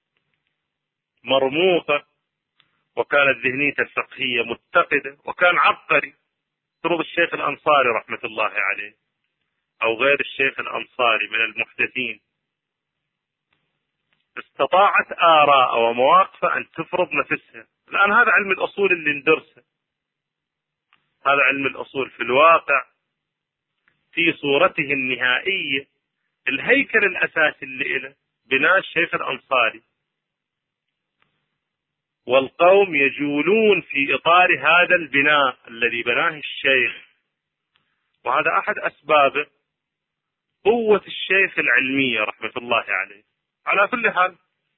Speaker 1: مرموقة وكانت ذهنيته الفقهية متقدة وكان عبقري، فرض الشيخ الأنصاري رحمة الله عليه أو غير الشيخ الأنصاري من المحدثين، استطاعت آراء ومواقف أن تفرض نفسها. الآن هذا علم الأصول اللي ندرسه، هذا علم الأصول في الواقع في صورته النهائية الهيكل الأساسي اللي له بناء الشيخ الأنصاري، والقوم يجولون في إطار هذا البناء الذي بناه الشيخ. وهذا أحد أسباب قوة الشيخ العلمية رحمة الله عليه. على كل حال،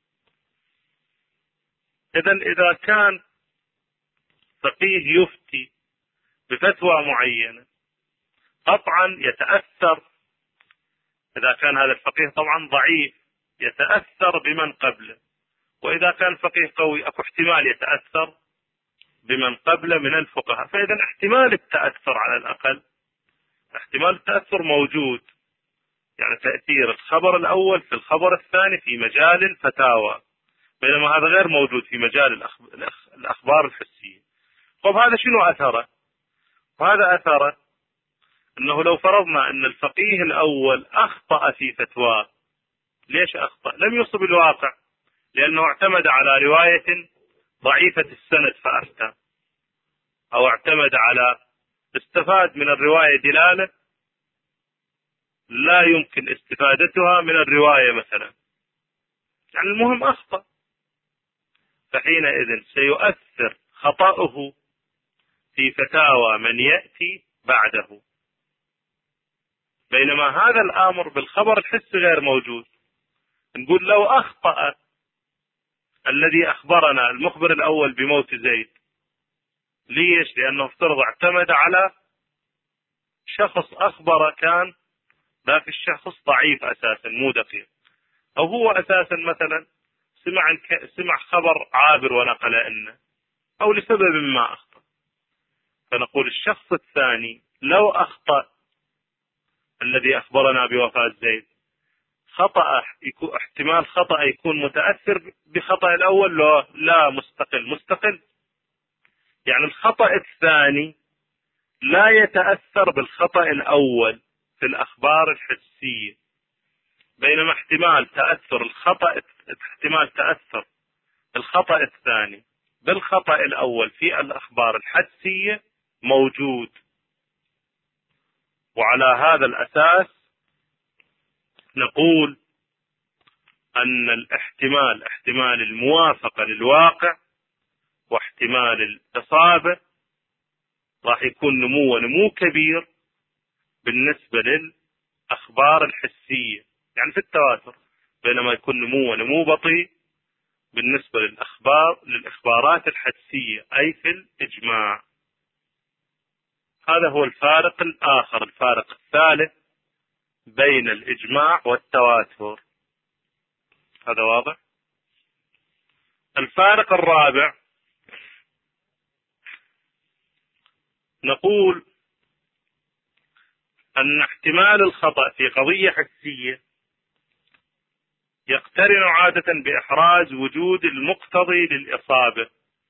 Speaker 1: إذا إذا كان فقيه يفتي بفتوى معينة قطعا يتأثر، إذا كان هذا الفقيه طبعا ضعيف يتأثر بمن قبله، وإذا كان فقيه قوي أكو احتمال يتأثر بمن قبله من الفقهاء. فإذا احتمال التأثر على الأقل احتمال التأثر موجود، يعني تأثير الخبر الأول في الخبر الثاني في مجال الفتاوى، بينما هذا غير موجود في مجال الأخبار الحسية. طب هذا شنو أثره؟ وهذا أثره أنه لو فرضنا أن الفقيه الأول أخطأ في فتواه. ليش أخطأ؟ لم يصب الواقع، لأنه اعتمد على رواية ضعيفة السند فأفتى، أو اعتمد على استفاد من الرواية دلالة لا يمكن استفادتها من الرواية مثلا، يعني المهم أخطأ. فحينئذ سيؤثر خطأه في فتاوى من يأتي بعده، بينما هذا الأمر بالخبر الحسي غير موجود. نقول لو أخطأ الذي أخبرنا المخبر الأول بموت زيد، ليش؟ لأنه افترض اعتمد على شخص أخبر كان ذاك الشخص ضعيف أساسا مو دقيق، أو هو أساسا مثلا سمع سمع خبر عابر ونقل إنه، أو لسبب ما أخطأ. فنقول الشخص الثاني لو أخطأ الذي أخبرنا بوفاة زيد، خطأ احتمال خطأ يكون متأثر بخطأ الأول، لا, لا مستقل مستقل يعني الخطأ الثاني لا يتأثر بالخطأ الأول في الأخبار الحسية، بينما احتمال تأثر الخطأ احتمال تأثر الخطأ الثاني بالخطأ الأول في الأخبار الحدسية موجود، وعلى هذا الأساس نقول أن الاحتمال احتمال الموافقة للواقع واحتمال الإصابة راح يكون نمو نمو كبير بالنسبة للأخبار الحسية، يعني في التواتر، بينما يكون نمو نمو بطيء بالنسبة للأخبار للإخبارات الحدسية أي في الإجماع. هذا هو الفارق الآخر، الفارق الثالث بين الإجماع والتواتر. هذا واضح؟ الفارق الرابع نقول أن احتمال الخطأ في قضية حسية يقترن عادة بإحراز وجود المقتضي للإصابة،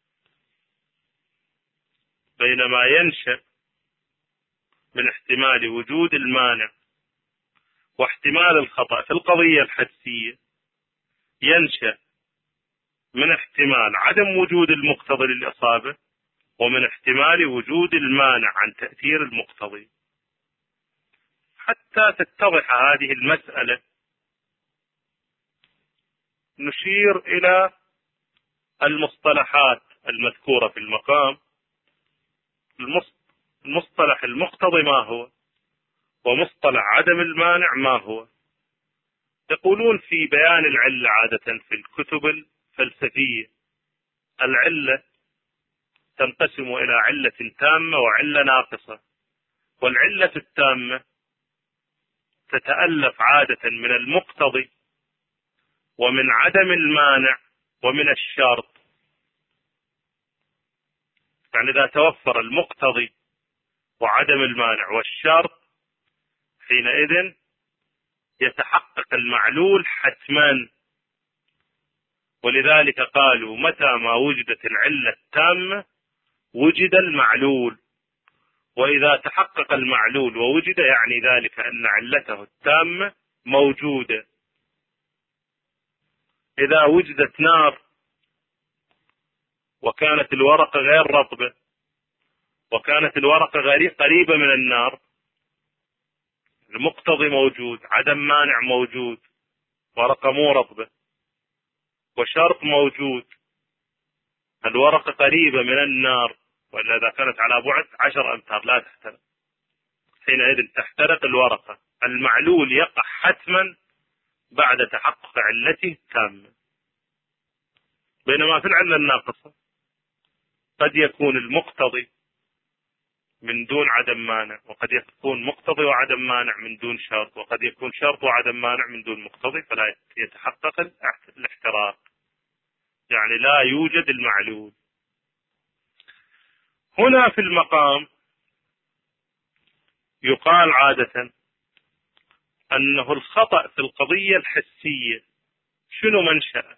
Speaker 1: بينما ينشأ من احتمال وجود المانع. واحتمال الخطأ في القضية الحدسية ينشأ من احتمال عدم وجود المقتضي للإصابة ومن احتمال وجود المانع عن تأثير المقتضي. حتى تتضح هذه المسألة نشير إلى المصطلحات المذكورة في المقام. المصطلح المقتضي ما هو؟ ومصطلح عدم المانع ما هو؟ يقولون في بيان العلة عادة في الكتب الفلسفية العلة تنقسم إلى علة تامة وعلة ناقصة، والعلة التامة تتألف عادة من المقتضي ومن عدم المانع ومن الشرط. يعني إذا توفر المقتضي وعدم المانع والشرط حينئذ يتحقق المعلول حتما. ولذلك قالوا متى ما وجدت العلة التامة وجد المعلول، وإذا تحقق المعلول ووجد يعني ذلك أن علته التامة موجودة. إذا وجدت نار وكانت الورقة غير رطبة وكانت الورقة قريبة من النار، المقتضي موجود، عدم مانع موجود، ورقة مو رطبة، وشرط موجود، الورقة قريبة من النار، وإلا إذا كانت على بعد عشر أمتار لا تحترق، حينئذ تحترق الورقة. المعلول يقع حتما بعد تحقق علته التامة. بينما في العلة الناقصة قد يكون المقتضي من دون عدم مانع، وقد يكون مقتضي وعدم مانع من دون شرط، وقد يكون شرط وعدم مانع من دون مقتضي، فلا يتحقق الاحتراق، يعني لا يوجد المعلول. هنا في المقام يقال عادة أنه الخطأ في القضية الحسية شنو منشأ؟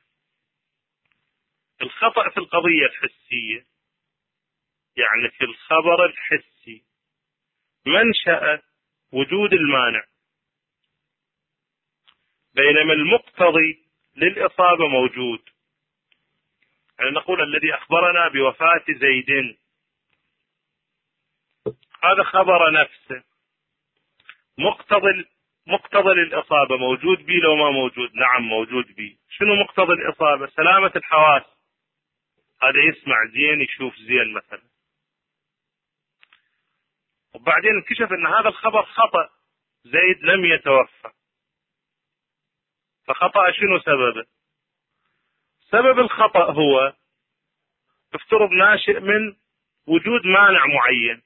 Speaker 1: الخطأ في القضية الحسية يعني في الخبر الحسي منشأ وجود المانع، بينما المقتضي للإصابة موجود. يعني نقول الذي أخبرنا بوفاة زيد، هذا خبر نفسه، مقتضي مقتضى للإصابة موجود بي لو ما موجود؟ نعم موجود بي. شنو مقتضى الإصابة؟ سلامة الحواس، هذا يسمع زين يشوف زين مثلا. وبعدين انكشف ان هذا الخبر خطأ، زيد لم يتوفى. فخطأ شنو سببه؟ سبب الخطأ هو افترض ناشئ من وجود مانع معين.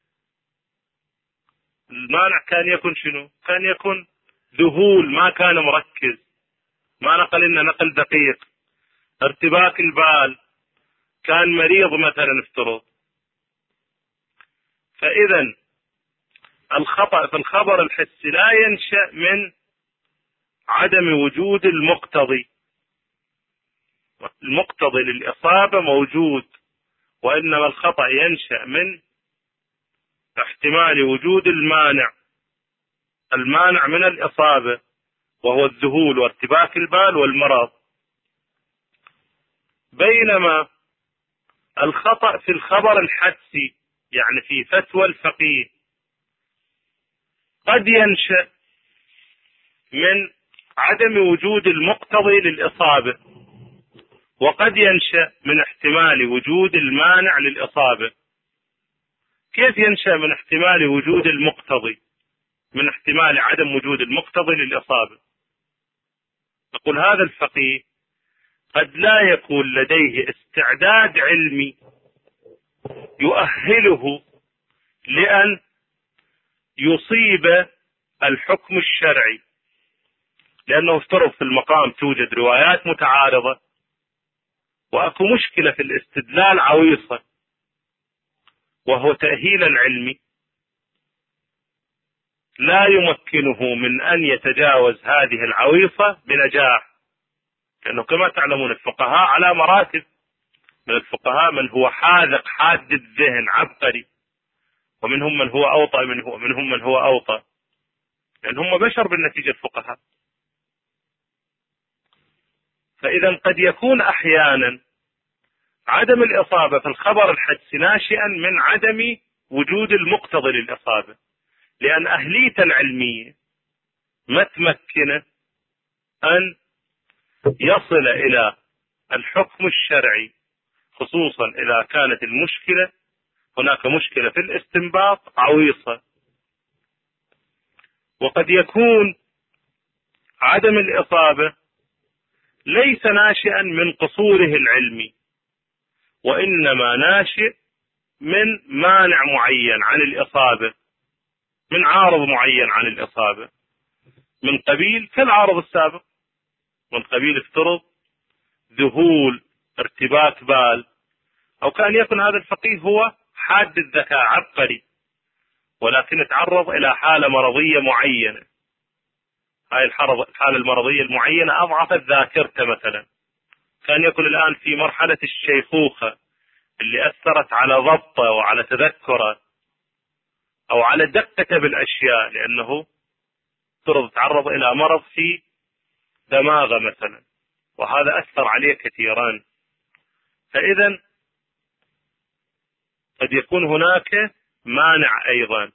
Speaker 1: المانع كان يكون شنو؟ كان يكون ذهول، ما كان مركز، ما نقل لنا نقل دقيق، ارتباك البال، كان مريض مثلا افترض. فإذا الخطأ في الخبر الحسي لا ينشأ من عدم وجود المقتضي، المقتضي للإصابة موجود، وإنما الخطأ ينشأ من احتمال وجود المانع، المانع من الإصابة وهو الذهول وارتباك البال والمرض. بينما الخطأ في الخبر الحدسي يعني في فتوى الفقيه قد ينشأ من عدم وجود المقتضي للإصابة، وقد ينشأ من احتمال وجود المانع للإصابة. كيف ينشأ من احتمال وجود المقتضي؟ من احتمال عدم وجود المقتضي للإصابة. نقول هذا الفقيه قد لا يكون لديه استعداد علمي يؤهله لأن يصيب الحكم الشرعي، لأنه افترض في المقام توجد روايات متعارضة وأكو مشكلة في الاستدلال عويصة، وهو تأهيل العلمي لا يمكنه من أن يتجاوز هذه العويصة بنجاح. لأنه كما تعلمون الفقهاء على مراتب، من الفقهاء من هو حاذق حاد الذهن عبقري، ومنهم من هو أوطى منه ومنهم من هو أوطى، لأن هم بشر بالنتيجة الفقهاء. فإذا قد يكون أحيانا عدم الإصابة في الخبر الحدسي ناشئا من عدم وجود المقتضي للإصابة، لأن أهليته العلمية ما تمكنه أن يصل إلى الحكم الشرعي، خصوصا إذا كانت المشكلة هناك مشكلة في الاستنباط عويصة. وقد يكون عدم الإصابة ليس ناشئا من قصوره العلمي، وإنما ناشئ من مانع معين عن الإصابة، من عارض معين عن الإصابة، من قبيل كالعارض السابق، من قبيل افترض ذهول ارتباك بال، أو كان يكون هذا الفقيه هو حاد الذكاء عبقري ولكن تعرض إلى حالة مرضية معينة، هاي الحالة المرضية المعينة أضعفت ذاكرته مثلا، كان يكون الآن في مرحلة الشيخوخة اللي أثرت على ضبطه وعلى تذكره أو على دقته بالأشياء، لأنه افترض تعرض إلى مرض في دماغه مثلا، وهذا أثر عليه كثيرا. فإذا قد يكون هناك مانع أيضا.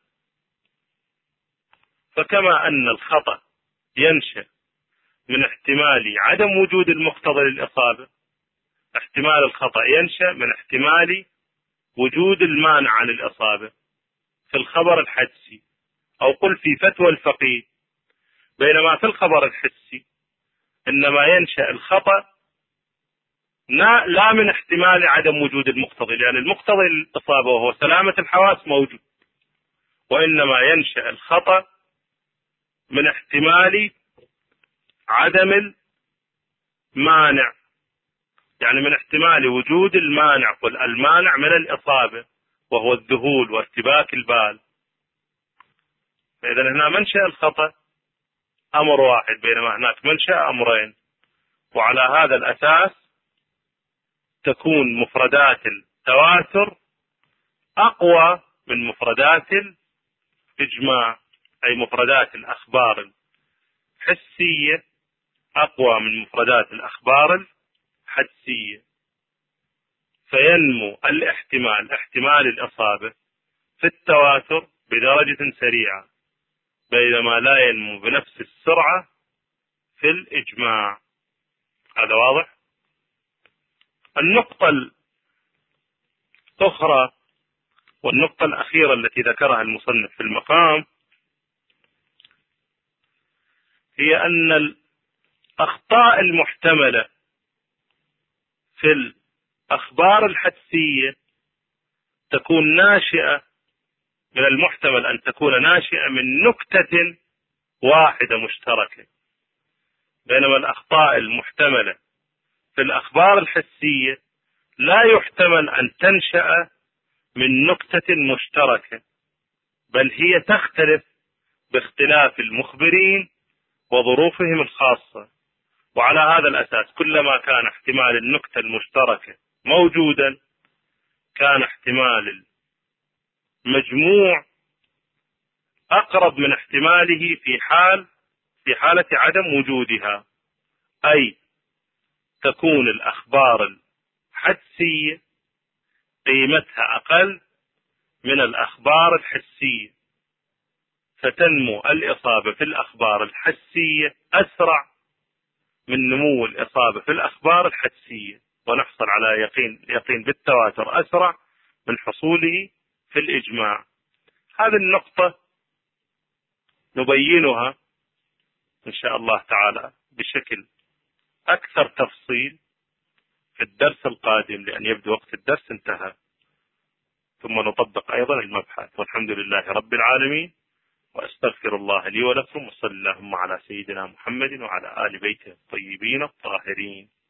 Speaker 1: فكما أن الخطأ ينشأ من احتمال عدم وجود المقتضى للإصابة، احتمال الخطأ ينشأ من احتمال وجود المانع عن الإصابة في الخبر الحدسي، أو قل في فتوى الفقيه. بينما في الخبر الحسي إنما ينشأ الخطأ لا من احتمال عدم وجود المقتضي، لأن المقتضي للإصابة وهو سلامة الحواس موجود، وإنما ينشأ الخطأ من احتمال عدم المانع، يعني من احتمال وجود المانع، قل المانع من الإصابة وهو الذهول وارتباك البال. فإذا هنا منشأ الخطأ أمر واحد، بينما هناك منشأ أمرين، وعلى هذا الأساس تكون مفردات التواتر أقوى من مفردات الإجماع، أي مفردات الأخبار الحسية أقوى من مفردات الأخبار الحدسية، فينمو الاحتمال احتمال الإصابة في التواتر بدرجة سريعة، بينما لا ينمو بنفس السرعة في الإجماع. هذا واضح؟ النقطة الأخرى والنقطة الأخيرة التي ذكرها المصنف في المقام هي أن الأخطاء المحتملة في الأخبار الحدسية تكون ناشئة، من المحتمل أن تكون ناشئة من نكتة واحدة مشتركة، بينما الأخطاء المحتملة في الأخبار الحسية لا يحتمل أن تنشأ من نكتة مشتركة، بل هي تختلف باختلاف المخبرين وظروفهم الخاصة. وعلى هذا الأساس كلما كان احتمال النكتة المشتركة موجودا كان احتمال المجموع أقرب من احتماله في حال في حالة عدم وجودها، أي تكون الأخبار حدسية قيمتها أقل من الأخبار الحسية، فتنمو الإصابة في الأخبار الحسية أسرع من نمو الإصابة في الأخبار الحدسية، ونحصل على يقين يقين بالتواتر أسرع من حصوله في الإجماع. هذه النقطة نبينها إن شاء الله تعالى بشكل أكثر تفصيل في الدرس القادم، لأن يبدو وقت الدرس انتهى، ثم نطبق أيضا المبحث. والحمد لله رب العالمين، وأستغفر الله لي ولكم، وصلى اللهم على سيدنا محمد وعلى آل بيته الطيبين الطاهرين.